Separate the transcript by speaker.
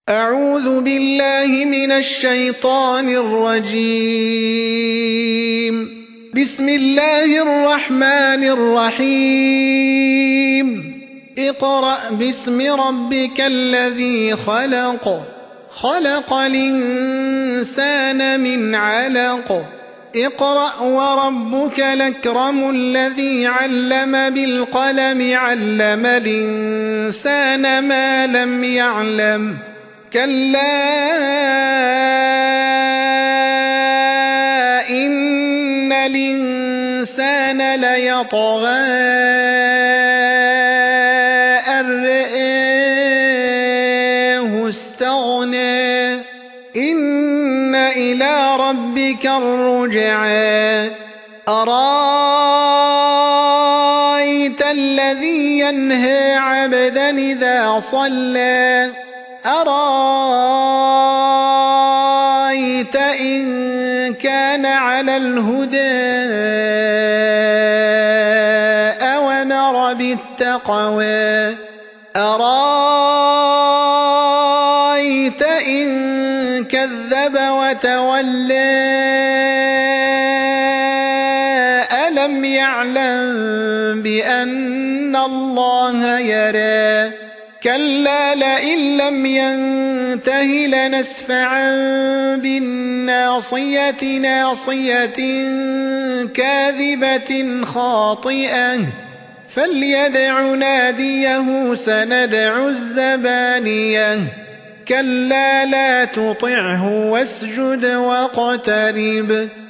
Speaker 1: أعوذ بالله من الشيطان الرجيم. بسم الله الرحمن الرحيم. اقرأ باسم ربك الذي خلق. خلق الإنسان من علق. اقرأ وربك الأكرم الذي علم بالقلم علم الإنسان ما لم يعلم. كلا إن الإنسان ليطغى أن رآه استغنى إن إلى ربك الرجعى. أرأيت الذي ينهى عبدا إذا صلى أرأيت إن كان على الهدى أو أمر بالتقوى أرأيت إن كذب وتولى ألم يعلم بأن الله يرى. كلا لئن لم ينته لنسفعا بالناصية ناصية كاذبة خاطئة فليدع ناديه سندع الزبانية. كلا لا تطعه واسجد واقترب.